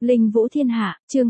Linh Vũ Thiên Hạ, chương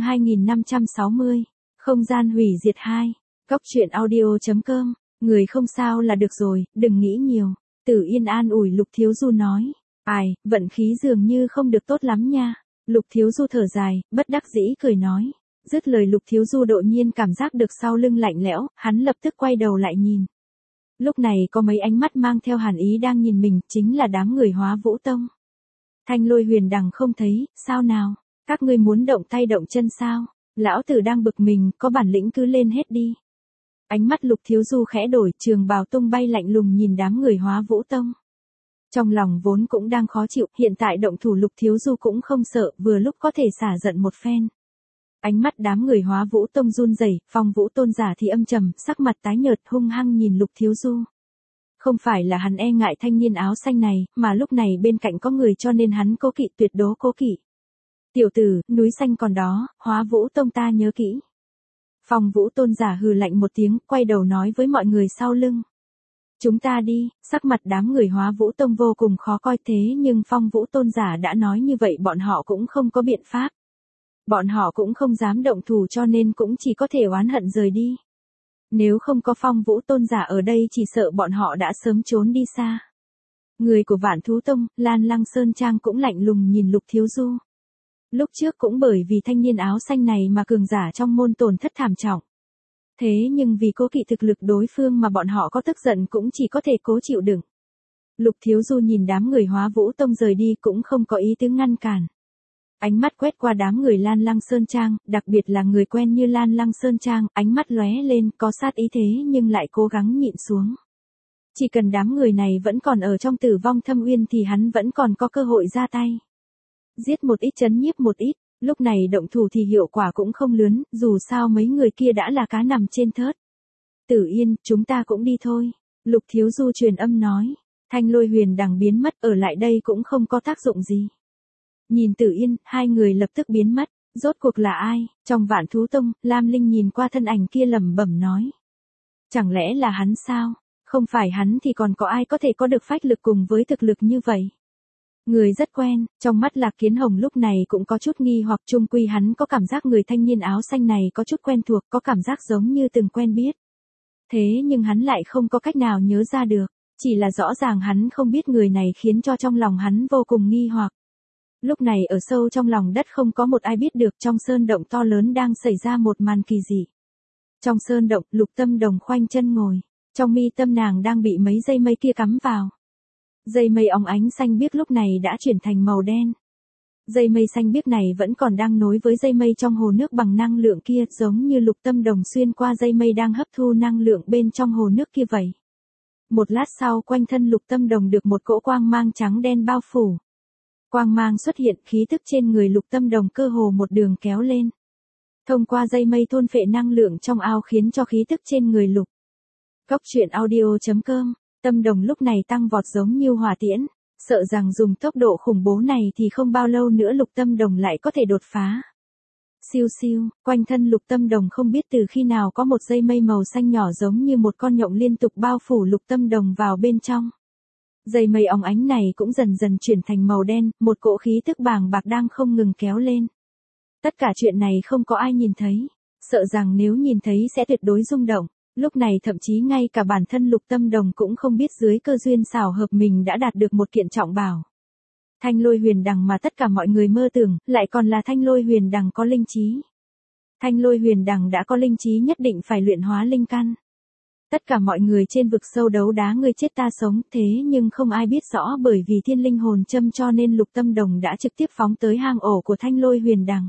2560. Không gian hủy diệt 2. Cóc truyện audio.com. Người không sao là được rồi, đừng nghĩ nhiều. Tử Yên an ủi Lục Thiếu Du nói. Ai, vận khí dường như không được tốt lắm nha. Lục Thiếu Du thở dài, bất đắc dĩ cười nói. Dứt lời Lục Thiếu Du đột nhiên cảm giác được sau lưng lạnh lẽo, hắn lập tức quay đầu lại nhìn. Lúc này có mấy ánh mắt mang theo hàn ý đang nhìn mình, chính là đám người Hóa Vũ Tông. Thanh Lôi Huyền Đằng không thấy, sao nào? Các ngươi muốn động tay động chân sao? Lão tử đang bực mình, có bản lĩnh cứ lên hết đi. Ánh mắt Lục Thiếu Du khẽ đổi, trường bào tung bay lạnh lùng nhìn đám người Hóa Vũ Tông. Trong lòng vốn cũng đang khó chịu, hiện tại động thủ Lục Thiếu Du cũng không sợ, vừa lúc có thể xả giận một phen. Ánh mắt đám người Hóa Vũ Tông run rẩy, Phong Vũ Tôn giả thì âm trầm, sắc mặt tái nhợt hung hăng nhìn Lục Thiếu Du. Không phải là hắn e ngại thanh niên áo xanh này, mà lúc này bên cạnh có người cho nên hắn cố kỵ, tuyệt đố cố kỵ. Tiểu tử, núi xanh còn đó, Hóa Vũ Tông ta nhớ kỹ. Phong Vũ Tôn giả hừ lạnh một tiếng, quay đầu nói với mọi người sau lưng. Chúng ta đi, sắc mặt đám người Hóa Vũ Tông vô cùng khó coi thế nhưng Phong Vũ Tôn giả đã nói như vậy bọn họ cũng không có biện pháp. Bọn họ cũng không dám động thủ cho nên cũng chỉ có thể oán hận rời đi. Nếu không có Phong Vũ Tôn giả ở đây chỉ sợ bọn họ đã sớm trốn đi xa. Người của Vạn Thú Tông, Lan Lăng Sơn Trang cũng lạnh lùng nhìn Lục Thiếu Du. Lúc trước cũng bởi vì thanh niên áo xanh này mà cường giả trong môn tổn thất thảm trọng. Thế nhưng vì cố kỵ thực lực đối phương mà bọn họ có tức giận cũng chỉ có thể cố chịu đựng. Lục Thiếu Du nhìn đám người Hóa Vũ Tông rời đi cũng không có ý tứ ngăn cản. Ánh mắt quét qua đám người Lan Lăng Sơn Trang, đặc biệt là người quen như Lan Lăng Sơn Trang, ánh mắt lóe lên có sát ý thế nhưng lại cố gắng nhịn xuống. Chỉ cần đám người này vẫn còn ở trong Tử Vong Thâm Uyên thì hắn vẫn còn có cơ hội ra tay. Giết một ít trấn nhiếp một ít, lúc này động thủ thì hiệu quả cũng không lớn, dù sao mấy người kia đã là cá nằm trên thớt. Tử Yên, chúng ta cũng đi thôi. Lục Thiếu Du truyền âm nói. Thanh Lôi Huyền Đằng biến mất, ở lại đây cũng không có tác dụng gì. Nhìn Tử Yên, hai người lập tức biến mất. Rốt cuộc là ai? Trong Vạn Thú Tông, Lam Linh nhìn qua thân ảnh kia lẩm bẩm nói. Chẳng lẽ là hắn sao? Không phải hắn thì còn có ai có thể có được phách lực cùng với thực lực như vậy? Người rất quen, trong mắt Lạc Kiến Hồng lúc này cũng có chút nghi hoặc chung quy hắn có cảm giác người thanh niên áo xanh này có chút quen thuộc, có cảm giác giống như từng quen biết. Thế nhưng hắn lại không có cách nào nhớ ra được, chỉ là rõ ràng hắn không biết người này khiến cho trong lòng hắn vô cùng nghi hoặc. Lúc này ở sâu trong lòng đất không có một ai biết được trong sơn động to lớn đang xảy ra một màn kỳ dị. Trong sơn động, Lục Tâm Đồng khoanh chân ngồi, trong mi tâm nàng đang bị mấy dây mây kia cắm vào. Dây mây óng ánh xanh biếc lúc này đã chuyển thành màu đen. Dây mây xanh biếc này vẫn còn đang nối với dây mây trong hồ nước bằng năng lượng kia, giống như Lục Tâm Đồng xuyên qua dây mây đang hấp thu năng lượng bên trong hồ nước kia vậy. Một lát sau quanh thân Lục Tâm Đồng được một cỗ quang mang trắng đen bao phủ. Quang mang xuất hiện, khí tức trên người Lục Tâm Đồng cơ hồ một đường kéo lên. Thông qua dây mây thôn phệ năng lượng trong ao khiến cho khí tức trên người Lục. Cóc truyện audio.com. Tâm Đồng lúc này tăng vọt giống như hỏa tiễn, sợ rằng dùng tốc độ khủng bố này thì không bao lâu nữa Lục Tâm Đồng lại có thể đột phá. Siêu siêu, quanh thân Lục Tâm Đồng không biết từ khi nào có một dây mây màu xanh nhỏ giống như một con nhộng liên tục bao phủ Lục Tâm Đồng vào bên trong. Dây mây óng ánh này cũng dần dần chuyển thành màu đen, một cỗ khí tức bàng bạc đang không ngừng kéo lên. Tất cả chuyện này không có ai nhìn thấy, sợ rằng nếu nhìn thấy sẽ tuyệt đối rung động. Lúc này thậm chí ngay cả bản thân Lục Tâm Đồng cũng không biết dưới cơ duyên xảo hợp mình đã đạt được một kiện trọng bảo. Thanh Lôi Huyền Đằng mà tất cả mọi người mơ tưởng, lại còn là Thanh Lôi Huyền Đằng có linh trí. Thanh Lôi Huyền Đằng đã có linh trí nhất định phải luyện hóa linh căn. Tất cả mọi người trên vực sâu đấu đá ngươi chết ta sống, thế nhưng không ai biết rõ bởi vì thiên linh hồn châm cho nên Lục Tâm Đồng đã trực tiếp phóng tới hang ổ của Thanh Lôi Huyền Đằng.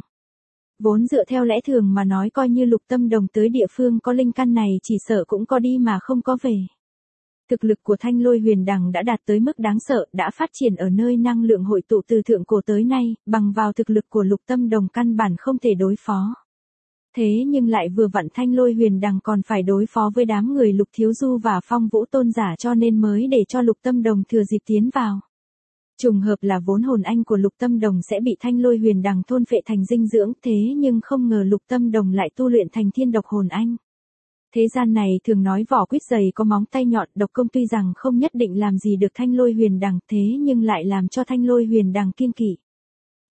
Vốn dựa theo lẽ thường mà nói coi như Lục Tâm Đồng tới địa phương có linh căn này chỉ sợ cũng có đi mà không có về. Thực lực của Thanh Lôi Huyền Đằng đã đạt tới mức đáng sợ, đã phát triển ở nơi năng lượng hội tụ từ thượng cổ tới nay, bằng vào thực lực của Lục Tâm Đồng căn bản không thể đối phó. Thế nhưng lại vừa vặn Thanh Lôi Huyền Đằng còn phải đối phó với đám người Lục Thiếu Du và Phong Vũ Tôn giả cho nên mới để cho Lục Tâm Đồng thừa dịp tiến vào. Trùng hợp là vốn hồn anh của Lục Tâm Đồng sẽ bị Thanh Lôi Huyền Đằng thôn phệ thành dinh dưỡng, thế nhưng không ngờ Lục Tâm Đồng lại tu luyện thành thiên độc hồn anh. Thế gian này thường nói vỏ quýt dày có móng tay nhọn, độc công tuy rằng không nhất định làm gì được Thanh Lôi Huyền Đằng thế nhưng lại làm cho Thanh Lôi Huyền Đằng kiêng kỵ.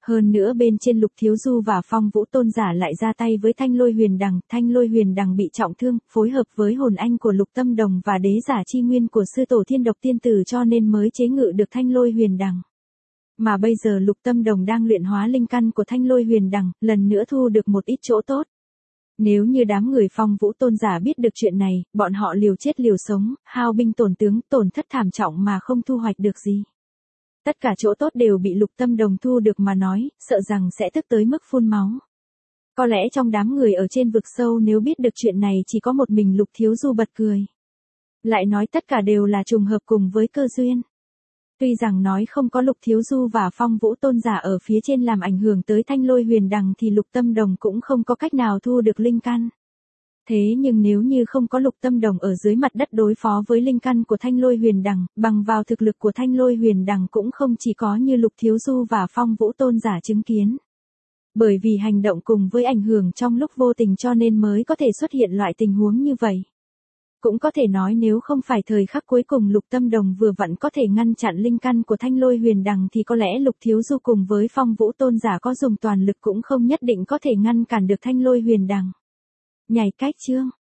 Hơn nữa bên trên Lục Thiếu Du và Phong Vũ Tôn giả lại ra tay với Thanh Lôi Huyền Đằng bị trọng thương, phối hợp với hồn anh của Lục Tâm Đồng và đế giả chi nguyên của sư tổ Thiên Độc Tiên Tử cho nên mới chế ngự được Thanh Lôi Huyền Đằng. Mà bây giờ Lục Tâm Đồng đang luyện hóa linh căn của Thanh Lôi Huyền Đằng, lần nữa thu được một ít chỗ tốt. Nếu như đám người Phong Vũ Tôn giả biết được chuyện này, bọn họ liều chết liều sống, hao binh tổn tướng, tổn thất thảm trọng mà không thu hoạch được gì. Tất cả chỗ tốt đều bị Lục Tâm Đồng thu được mà nói, sợ rằng sẽ tức tới mức phun máu. Có lẽ trong đám người ở trên vực sâu nếu biết được chuyện này chỉ có một mình Lục Thiếu Du bật cười. Lại nói tất cả đều là trùng hợp cùng với cơ duyên. Tuy rằng nói không có Lục Thiếu Du và Phong Vũ Tôn giả ở phía trên làm ảnh hưởng tới Thanh Lôi Huyền Đằng thì Lục Tâm Đồng cũng không có cách nào thu được linh căn. Thế nhưng nếu như không có Lục Tâm Đồng ở dưới mặt đất đối phó với linh căn của Thanh Lôi Huyền Đằng, bằng vào thực lực của Thanh Lôi Huyền Đằng cũng không chỉ có như Lục Thiếu Du và Phong Vũ Tôn giả chứng kiến. Bởi vì hành động cùng với ảnh hưởng trong lúc vô tình cho nên mới có thể xuất hiện loại tình huống như vậy. Cũng có thể nói nếu không phải thời khắc cuối cùng Lục Tâm Đồng vừa vặn có thể ngăn chặn linh căn của Thanh Lôi Huyền Đằng thì có lẽ Lục Thiếu Du cùng với Phong Vũ Tôn giả có dùng toàn lực cũng không nhất định có thể ngăn cản được Thanh Lôi Huyền Đằng. Nhảy cách chương.